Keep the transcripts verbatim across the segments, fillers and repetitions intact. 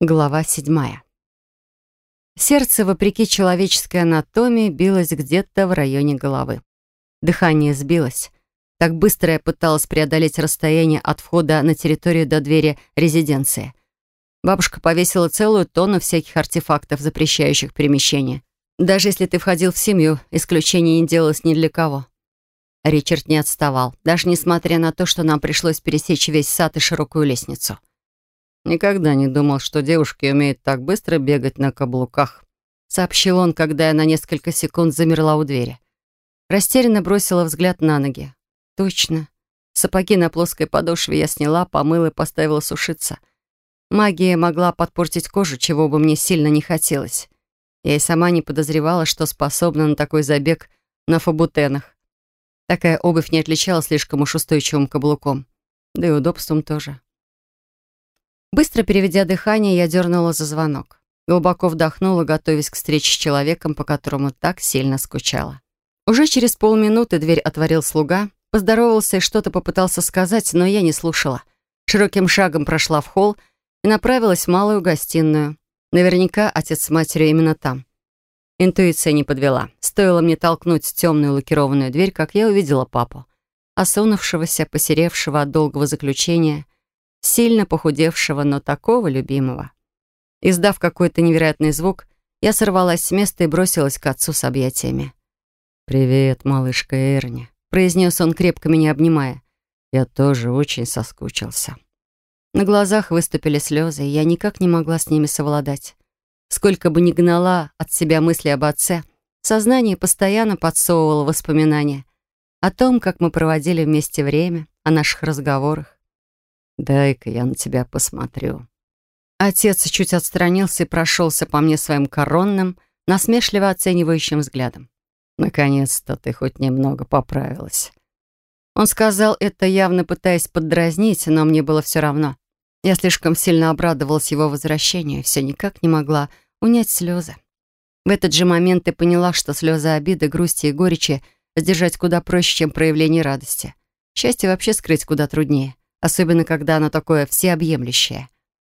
Глава седьмая. Сердце, вопреки человеческой анатомии, билось где-то в районе головы. Дыхание сбилось. Так быстро я пыталась преодолеть расстояние от входа на территорию до двери резиденции. Бабушка повесила целую тонну всяких артефактов, запрещающих перемещение. Даже если ты входил в семью, исключений не делалось ни для кого. Ричард не отставал, даже несмотря на то, что нам пришлось пересечь весь сад и широкую лестницу. «Никогда не думал, что девушки умеют так быстро бегать на каблуках», сообщил он, когда я на несколько секунд замерла у двери. Растерянно бросила взгляд на ноги. Точно. Сапоги на плоской подошве я сняла, помыла и поставила сушиться. Магия могла подпортить кожу, чего бы мне сильно не хотелось. Я и сама не подозревала, что способна на такой забег на фабутенах. Такая обувь не отличалась слишком уж устойчивым каблуком. Да и удобством тоже. Быстро переведя дыхание, я дернула за звонок. Глубоко вдохнула, готовясь к встрече с человеком, по которому так сильно скучала. Уже через полминуты дверь отворил слуга, поздоровался и что-то попытался сказать, но я не слушала. Широким шагом прошла в холл и направилась в малую гостиную. Наверняка отец с матерью именно там. Интуиция не подвела. Стоило мне толкнуть темную лакированную дверь, как я увидела папу. Осунувшегося, посеревшего от долгого заключения, сильно похудевшего, но такого любимого. Издав какой-то невероятный звук, я сорвалась с места и бросилась к отцу с объятиями. «Привет, малышка Эрни», — произнес он, крепко меня обнимая. «Я тоже очень соскучился». На глазах выступили слезы, и я никак не могла с ними совладать. Сколько бы ни гнала от себя мысли об отце, сознание постоянно подсовывало воспоминания о том, как мы проводили вместе время, о наших разговорах. «Дай-ка я на тебя посмотрю». Отец чуть отстранился и прошелся по мне своим коронным, насмешливо оценивающим взглядом. «Наконец-то ты хоть немного поправилась». Он сказал это, явно пытаясь поддразнить, но мне было все равно. Я слишком сильно обрадовалась его возвращению и все никак не могла унять слезы. В этот же момент я поняла, что слезы обиды, грусти и горечи сдержать куда проще, чем проявление радости. Счастье вообще скрыть куда труднее, особенно когда оно такое всеобъемлющее.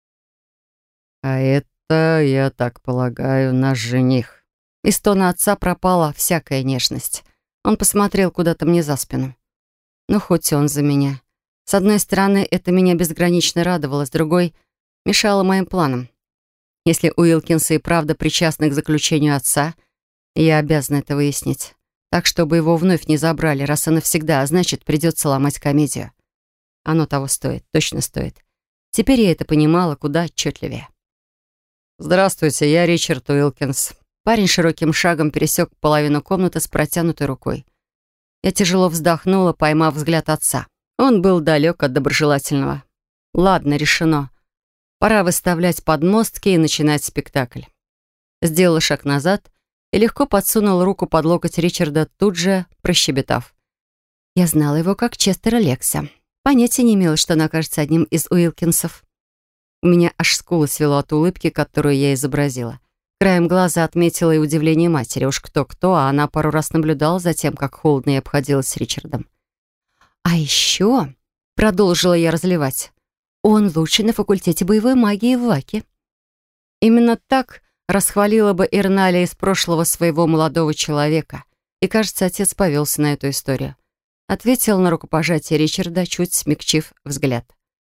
«А это, я так полагаю, наш жених». Из тона отца пропала всякая нежность. Он посмотрел куда-то мне за спину. Ну, хоть он за меня. С одной стороны, это меня безгранично радовало, с другой — мешало моим планам. Если Уилкинсы и правда причастны к заключению отца, я обязана это выяснить. Так, чтобы его вновь не забрали, раз и навсегда, а значит, придется ломать комедию. Оно того стоит, точно стоит. Теперь я это понимала куда отчетливее. «Здравствуйте, я Ричард Уилкинс». Парень широким шагом пересек половину комнаты с протянутой рукой. Я тяжело вздохнула, поймав взгляд отца. Он был далек от доброжелательного. Ладно, решено. Пора выставлять подмостки и начинать спектакль. Сделала шаг назад и легко подсунула руку под локоть Ричарда, тут же прощебетав. Я знала его как Честера Лекса. Понятия не имела, что он окажется одним из Уилкинсов. У меня аж скулы свело от улыбки, которую я изобразила. Краем глаза отметила и удивление матери. Уж кто-кто, а она пару раз наблюдала за тем, как холодно я обходилась с Ричардом. «А еще», — продолжила я разливать, «он лучший на факультете боевой магии в Ваке». Именно так расхвалила бы Эрналия из прошлого своего молодого человека. И, кажется, отец повелся на эту историю. Ответил на рукопожатие Ричарда, чуть смягчив взгляд.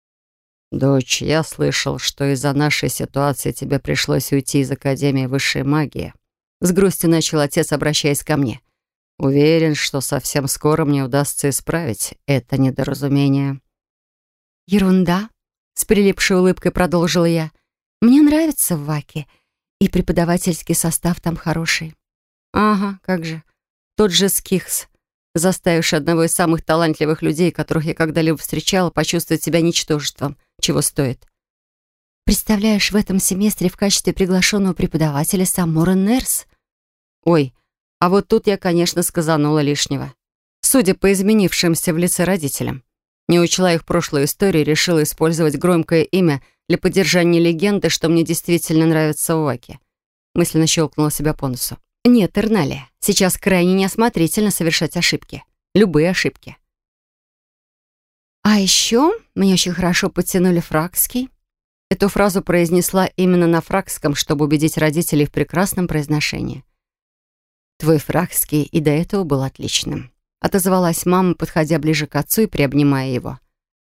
«Дочь, я слышал, что из-за нашей ситуации тебе пришлось уйти из Академии высшей магии». С грустью начал отец, обращаясь ко мне. «Уверен, что совсем скоро мне удастся исправить это недоразумение». «Ерунда», — с прилипшей улыбкой продолжила я. «Мне нравится в Ваке, и преподавательский состав там хороший». «Ага, как же. Тот же Скихс, заставивший одного из самых талантливых людей, которых я когда-либо встречала, почувствовать себя ничтожеством, чего стоит». «Представляешь, в этом семестре в качестве приглашенного преподавателя сам Морен Нерс?» «Ой, а вот тут я, конечно, сказанула лишнего. Судя по изменившимся в лице родителям. Не учла их прошлую историю и решила использовать громкое имя для поддержания легенды, что мне действительно нравится в Ваке». Мысленно щелкнула себя по носу. «Нет, Эрналия, сейчас крайне неосмотрительно совершать ошибки. Любые ошибки». «А еще мне очень хорошо подтянули фракский». Эту фразу произнесла именно на фракском, чтобы убедить родителей в прекрасном произношении. «Твой фракский и до этого был отличным», — отозвалась мама, подходя ближе к отцу и приобнимая его.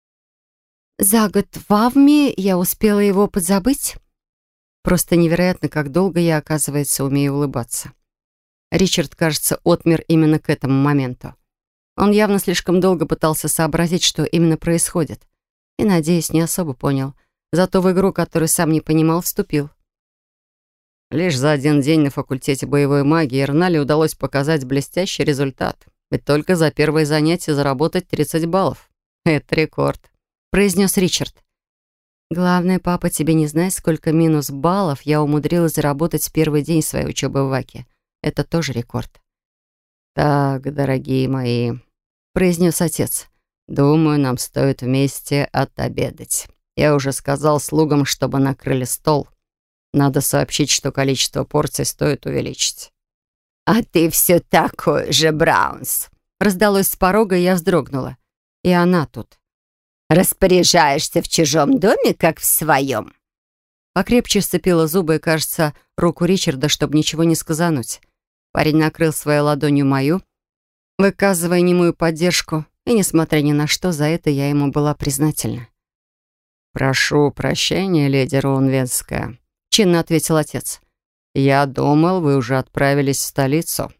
«За год в Авме я успела его подзабыть?» Просто невероятно, как долго я, оказывается, умею улыбаться. Ричард, кажется, отмер именно к этому моменту. Он явно слишком долго пытался сообразить, что именно происходит. И, надеюсь, не особо понял. Зато в игру, которую сам не понимал, вступил. Лишь за один день на факультете боевой магии Эрнале удалось показать блестящий результат. Ведь только за первое занятие заработать тридцать баллов. Это рекорд, произнес Ричард. Главное, папа, тебе не знать, сколько минус баллов я умудрилась заработать в первый день своей учебы в ВАКе. Это тоже рекорд. Так, дорогие мои, произнес отец. Думаю, нам стоит вместе отобедать. Я уже сказал слугам, чтобы накрыли стол. Надо сообщить, что количество порций стоит увеличить. «А ты все такой же, Браунс!» Раздалось с порога, и я вздрогнула. И она тут. «Распоряжаешься в чужом доме, как в своем?» Покрепче сцепила зубы и, кажется, руку Ричарда, чтобы ничего не сказануть. Парень накрыл своей ладонью мою, выказывая немую поддержку, и, несмотря ни на что, за это я ему была признательна. «Прошу прощения, леди Роунвенская», — чинно ответил отец. «Я думал, вы уже отправились в столицу».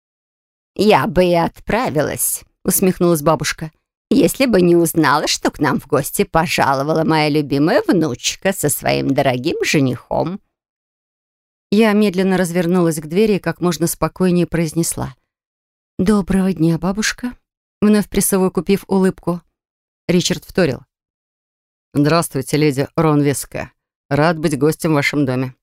«Я бы и отправилась», — усмехнулась бабушка, «если бы не узнала, что к нам в гости пожаловала моя любимая внучка со своим дорогим женихом». Я медленно развернулась к двери и как можно спокойнее произнесла. «Доброго дня, бабушка», вновь присовокупив улыбку. Ричард вторил. «Здравствуйте, леди Ронвеская. Рад быть гостем в вашем доме».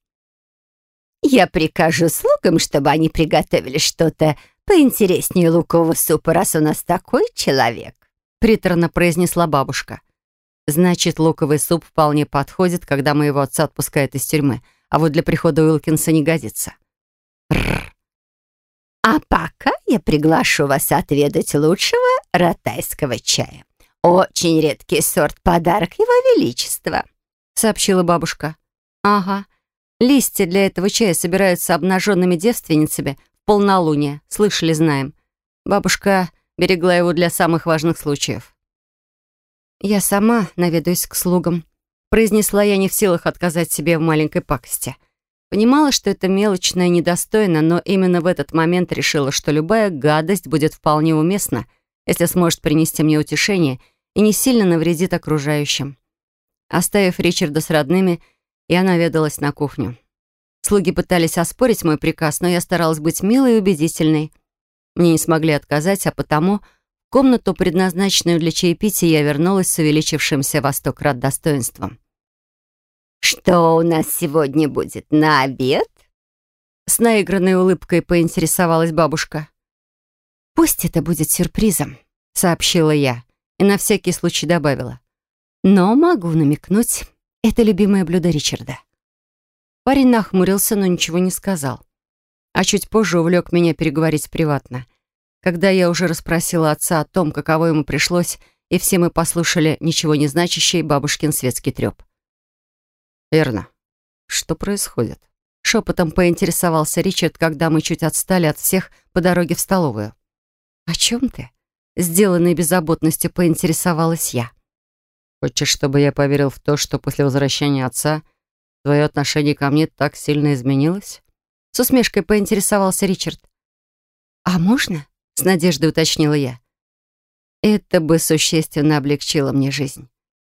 «Я прикажу слугам, чтобы они приготовили что-то поинтереснее лукового супа, раз у нас такой человек», приторно произнесла бабушка. «Значит, луковый суп вполне подходит, когда моего отца отпускают из тюрьмы, а вот для прихода Уилкинса не годится». Рррр. «А пока я приглашу вас отведать лучшего ротайского чая. Очень редкий сорт, подарок его величества», сообщила бабушка. «Ага, листья для этого чая собираются обнаженными девственницами в полнолуние, слышали, знаем. Бабушка берегла его для самых важных случаев». «Я сама наведаюсь к слугам», произнесла я, не в силах отказать себе в маленькой пакости. Понимала, что это мелочно и недостойно, но именно в этот момент решила, что любая гадость будет вполне уместна, если сможет принести мне утешение и не сильно навредит окружающим. Оставив Ричарда с родными, я наведалась на кухню. Слуги пытались оспорить мой приказ, но я старалась быть милой и убедительной. Мне не смогли отказать, а потому в комнату, предназначенную для чаепития, я вернулась с увеличившимся во сто крат достоинством. «Что у нас сегодня будет на обед?» С наигранной улыбкой поинтересовалась бабушка. «Пусть это будет сюрпризом», — сообщила я и на всякий случай добавила. «Но могу намекнуть, это любимое блюдо Ричарда». Парень нахмурился, но ничего не сказал. А чуть позже увлек меня переговорить приватно. Когда я уже расспросила отца о том, каково ему пришлось, и все мы послушали ничего не значащий бабушкин светский треп. «Эрна, что происходит?» Шепотом поинтересовался Ричард, когда мы чуть отстали от всех по дороге в столовую. «О чем ты?» Сделанной беззаботностью поинтересовалась я. «Хочешь, чтобы я поверил в то, что после возвращения отца твое отношение ко мне так сильно изменилось?» С усмешкой поинтересовался Ричард. «А можно?» — с надеждой уточнила я. «Это бы существенно облегчило мне жизнь».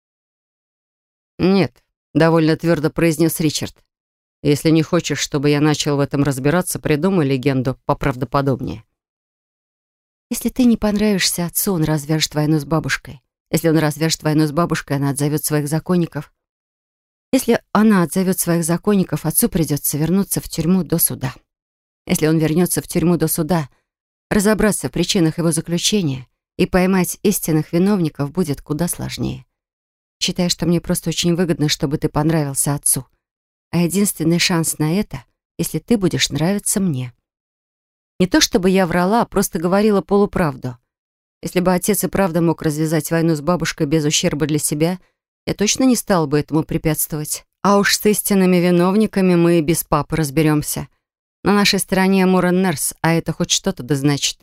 «Нет», — довольно твердо произнес Ричард. «Если не хочешь, чтобы я начал в этом разбираться, придумай легенду поправдоподобнее». «Если ты не понравишься отцу, он развяжет войну с бабушкой. Если он развяжет войну с бабушкой, она отзовет своих законников. Если она отзовет своих законников, отцу придется вернуться в тюрьму до суда. Если он вернется в тюрьму до суда, разобраться в причинах его заключения и поймать истинных виновников будет куда сложнее. Считаю, что мне просто очень выгодно, чтобы ты понравился отцу. А единственный шанс на это, если ты будешь нравиться мне». Не то чтобы я врала, а просто говорила полуправду. Если бы отец и правда мог развязать войну с бабушкой без ущерба для себя, я точно не стала бы этому препятствовать. А уж с истинными виновниками мы и без папы разберемся. На нашей стороне Мурен Нерс, а это хоть что-то да значит.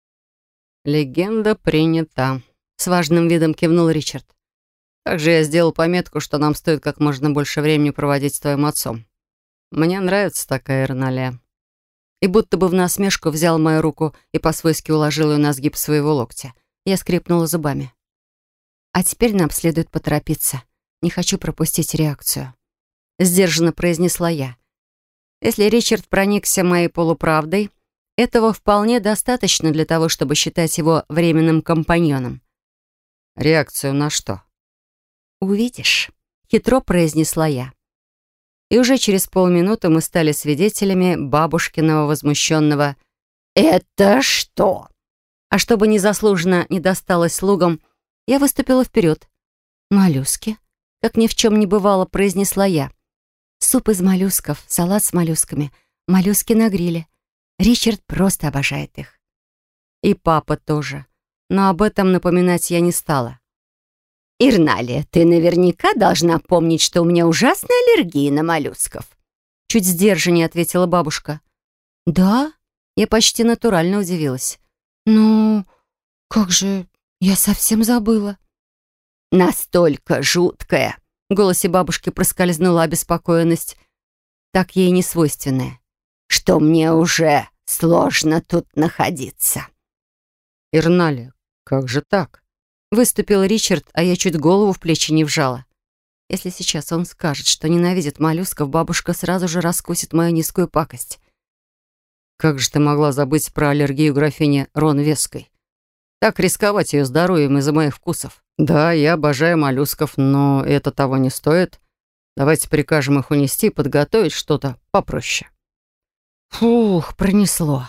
«Легенда принята», — с важным видом кивнул Ричард. «Также я сделал пометку, что нам стоит как можно больше времени проводить с твоим отцом. Мне нравится такая Эрналия». И будто бы в насмешку взял мою руку и по-свойски уложил ее на сгиб своего локтя. Я скрипнула зубами. «А теперь нам следует поторопиться. Не хочу пропустить реакцию», — сдержанно произнесла я. Если Ричард проникся моей полуправдой, этого вполне достаточно для того, чтобы считать его временным компаньоном. «Реакцию на что?» «Увидишь», — хитро произнесла я. И уже через полминуты мы стали свидетелями бабушкиного возмущенного «Это что?». А чтобы незаслуженно не досталось слугам, я выступила вперед. «Моллюски», — как ни в чем не бывало, произнесла я. «Суп из моллюсков, салат с моллюсками, моллюски на гриле. Ричард просто обожает их». И папа тоже. Но об этом напоминать я не стала. «Ирналия, ты наверняка должна помнить, что у меня ужасная аллергия на моллюсков». Чуть сдержаннее ответила бабушка. «Да?» Я почти натурально удивилась. «Ну, как же, я совсем забыла». «Настолько жуткая». В голосе бабушки проскользнула обеспокоенность, так ей не свойственная. «Что мне уже сложно тут находиться». «Ирналия, как же так?» Выступил Ричард, а я чуть голову в плечи не вжала. Если сейчас он скажет, что ненавидит моллюсков, бабушка сразу же раскусит мою низкую пакость. «Как же ты могла забыть про аллергию графини Рон Веской? Так рисковать ее здоровьем из-за моих вкусов. Да, я обожаю моллюсков, но это того не стоит. Давайте прикажем их унести и подготовить что-то попроще». Фух, пронесло.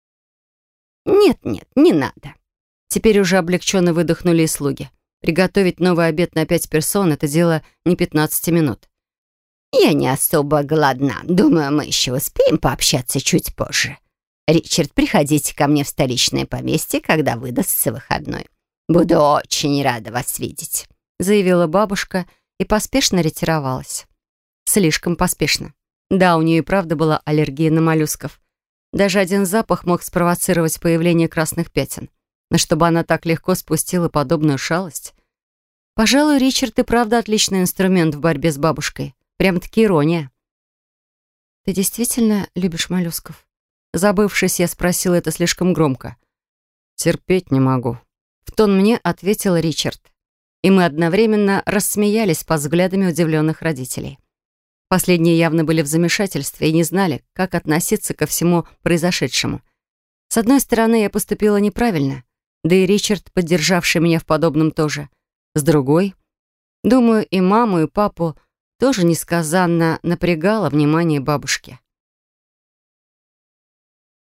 «Нет-нет, не надо». Теперь уже облегченно выдохнули и слуги. Приготовить новый обед на пять персон — это дело не пятнадцати минут. «Я не особо голодна. Думаю, мы еще успеем пообщаться чуть позже. Ричард, приходите ко мне в столичное поместье, когда выдастся выходной. Буду очень рада вас видеть», — заявила бабушка и поспешно ретировалась. Слишком поспешно. Да, у нее и правда была аллергия на моллюсков. Даже один запах мог спровоцировать появление красных пятен. Но чтобы она так легко спустила подобную шалость. Пожалуй, Ричард и правда отличный инструмент в борьбе с бабушкой. Прям-таки ирония. «Ты действительно любишь моллюсков?» Забывшись, я спросила это слишком громко. «Терпеть не могу», — в тон мне ответил Ричард. И мы одновременно рассмеялись под взглядами удивленных родителей. Последние явно были в замешательстве и не знали, как относиться ко всему произошедшему. С одной стороны, я поступила неправильно, да и Ричард, поддержавший меня в подобном, тоже. С другой, думаю, и маму, и папу тоже несказанно напрягало внимание бабушки.